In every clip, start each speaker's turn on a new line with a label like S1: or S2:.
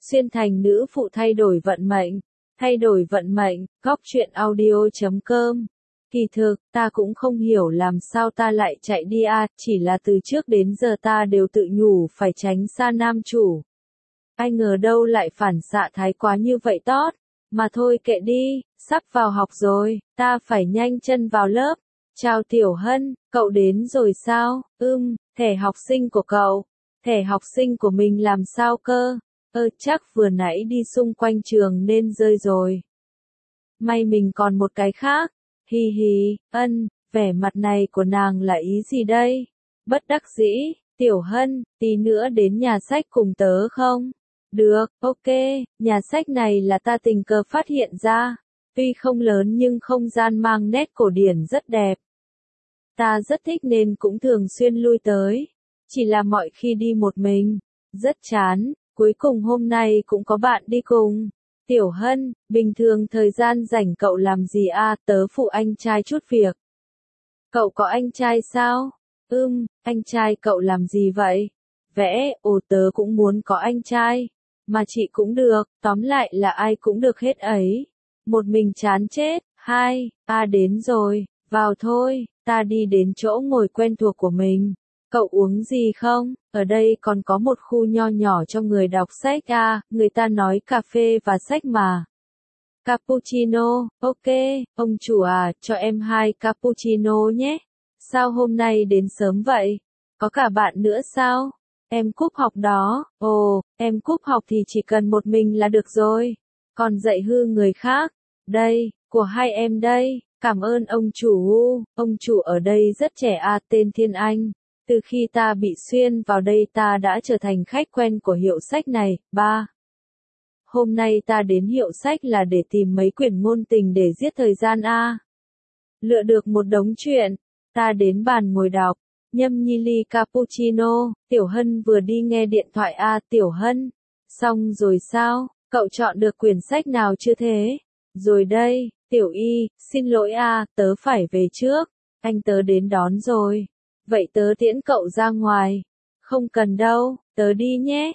S1: xuyên thành nữ phụ thay đổi vận mệnh. Thay đổi vận mệnh, góc truyện audio.com. Kỳ thực, ta cũng không hiểu làm sao ta lại chạy đi chỉ là từ trước đến giờ ta đều tự nhủ phải tránh xa nam chủ. Ai ngờ đâu lại phản xạ thái quá như vậy tót. Mà thôi kệ đi, sắp vào học rồi, ta phải nhanh chân vào lớp. Chào Tiểu Hân, cậu đến rồi sao? Thẻ học sinh của cậu. Thẻ học sinh của mình làm sao cơ? Chắc vừa nãy đi xung quanh trường nên rơi rồi. May mình còn một cái khác. Hi hi, vẻ mặt này của nàng là ý gì đây? Bất đắc dĩ, Tiểu Hân, tí nữa đến nhà sách cùng tớ không? Được, ok, nhà sách này là ta tình cờ phát hiện ra. Tuy không lớn nhưng không gian mang nét cổ điển rất đẹp. Ta rất thích nên cũng thường xuyên lui tới. Chỉ là mọi khi đi một mình, rất chán, cuối cùng hôm nay cũng có bạn đi cùng. Tiểu Hân, bình thường thời gian rảnh cậu làm gì tớ phụ anh trai chút việc. Cậu có anh trai sao? Anh trai cậu làm gì vậy? Vẽ, tớ cũng muốn có anh trai. Mà chị cũng được, tóm lại là ai cũng được hết ấy. Một mình chán chết. Đến rồi, vào thôi, ta đi đến chỗ ngồi quen thuộc của mình. Cậu uống gì không? Ở đây còn có một khu nho nhỏ cho người đọc sách người ta nói cà phê và sách mà. Cappuccino, ok, ông chủ cho em 2 cappuccino nhé. Sao hôm nay đến sớm vậy? Có cả bạn nữa sao? Em cúp học đó, em cúp học thì chỉ cần một mình là được rồi. Còn dạy hư người khác, đây, của hai em đây, cảm ơn ông chủ ở đây rất trẻ tên Thiên Anh. Từ khi ta bị xuyên vào đây ta đã trở thành khách quen của hiệu sách này. Hôm nay ta đến hiệu sách là để tìm mấy quyển ngôn tình để giết thời gian Lựa được một đống chuyện, ta đến bàn ngồi đọc, nhâm nhi ly cappuccino, Tiểu Hân vừa đi nghe điện thoại Tiểu Hân, xong rồi sao, cậu chọn được quyển sách nào chưa thế? Rồi đây, Tiểu Y, xin lỗi tớ phải về trước, anh tớ đến đón rồi. Vậy tớ tiễn cậu ra ngoài. Không cần đâu, tớ đi nhé.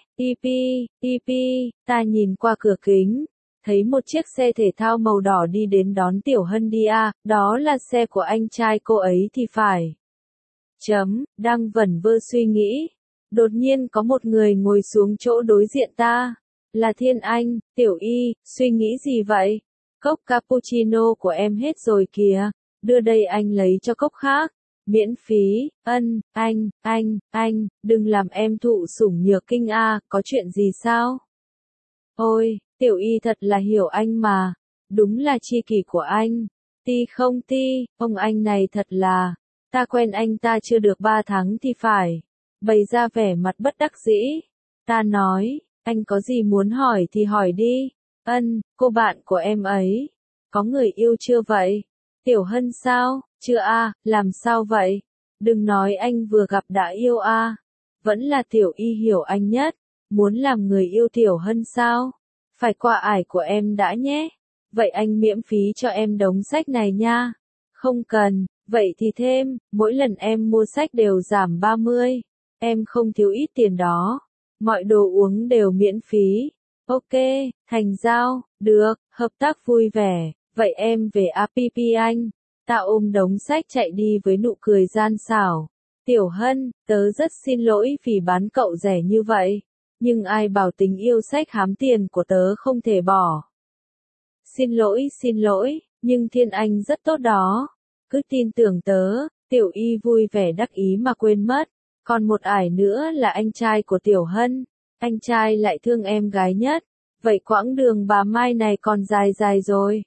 S1: Ta nhìn qua cửa kính, thấy một chiếc xe thể thao màu đỏ đi đến đón Tiểu Hân đi đó là xe của anh trai cô ấy thì phải. Đang vẩn vơ suy nghĩ. Đột nhiên có một người ngồi xuống chỗ đối diện ta. Là Thiên Anh. Tiểu Y, suy nghĩ gì vậy? Cốc cappuccino của em hết rồi kìa. Đưa đây anh lấy cho cốc khác. Miễn phí, anh, đừng làm em thụ sủng nhược kinh có chuyện gì sao? Ôi, Tiểu Y thật là hiểu anh mà, đúng là tri kỷ của anh. Không, ông anh này thật là, ta quen anh ta chưa được 3 tháng thì phải, bày ra vẻ mặt bất đắc dĩ. Ta nói, anh có gì muốn hỏi thì hỏi đi. Cô bạn của em ấy, có người yêu chưa vậy? Tiểu Hân sao? Chưa làm sao vậy? Đừng nói anh vừa gặp đã yêu Vẫn là Tiểu Y hiểu anh nhất. Muốn làm người yêu Tiểu Hân sao? Phải qua ải của em đã nhé. Vậy anh miễn phí cho em đống sách này nha. Không cần, vậy thì thêm, mỗi lần em mua sách đều giảm 30. Em không thiếu ít tiền đó. Mọi đồ uống đều miễn phí. Ok, thành giao, được, hợp tác vui vẻ. Vậy em về app anh. Ta ôm đống sách chạy đi với nụ cười gian xảo. Tiểu Hân, tớ rất xin lỗi vì bán cậu rẻ như vậy. Nhưng ai bảo tình yêu sách hám tiền của tớ không thể bỏ. Xin lỗi, nhưng Thiên Anh rất tốt đó. Cứ tin tưởng tớ. Tiểu Y vui vẻ đắc ý mà quên mất. Còn một ải nữa là anh trai của Tiểu Hân. Anh trai lại thương em gái nhất. Vậy quãng đường bà Mai này còn dài dài rồi.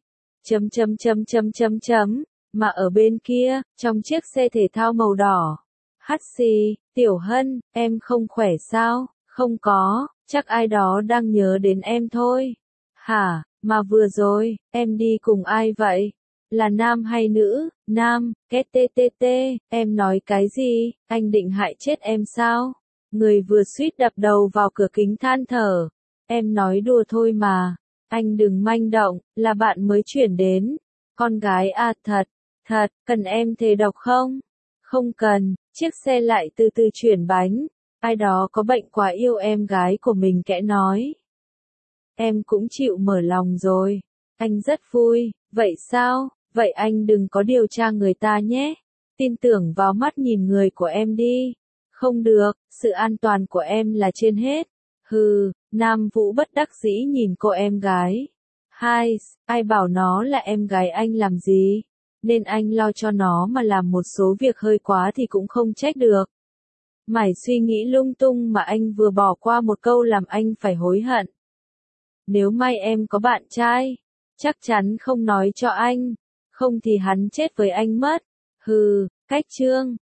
S1: Mà ở bên kia, trong chiếc xe thể thao màu đỏ. Hắt xì, Tiểu Hân, em không khỏe sao? Không có, chắc ai đó đang nhớ đến em thôi. Hả, mà vừa rồi, em đi cùng ai vậy? Là nam hay nữ? Nam, KTTT, em nói cái gì? Anh định hại chết em sao? Người vừa suýt đập đầu vào cửa kính than thở. Em nói đùa thôi mà. Anh đừng manh động, là bạn mới chuyển đến. Con gái thật, cần em thề độc không? Không cần, chiếc xe lại từ từ chuyển bánh. Ai đó có bệnh quá yêu em gái của mình kẽ nói. Em cũng chịu mở lòng rồi. Anh rất vui. Vậy sao? Vậy anh đừng có điều tra người ta nhé. Tin tưởng vào mắt nhìn người của em đi. Không được, sự an toàn của em là trên hết. Hừ, Nam Vũ bất đắc dĩ nhìn cô em gái. Hai, ai bảo nó là em gái anh làm gì? Nên anh lo cho nó mà làm một số việc hơi quá thì cũng không trách được. Mải suy nghĩ lung tung mà anh vừa bỏ qua một câu làm anh phải hối hận. Nếu may em có bạn trai, chắc chắn không nói cho anh, không thì hắn chết với anh mất. Hừ, cách chương.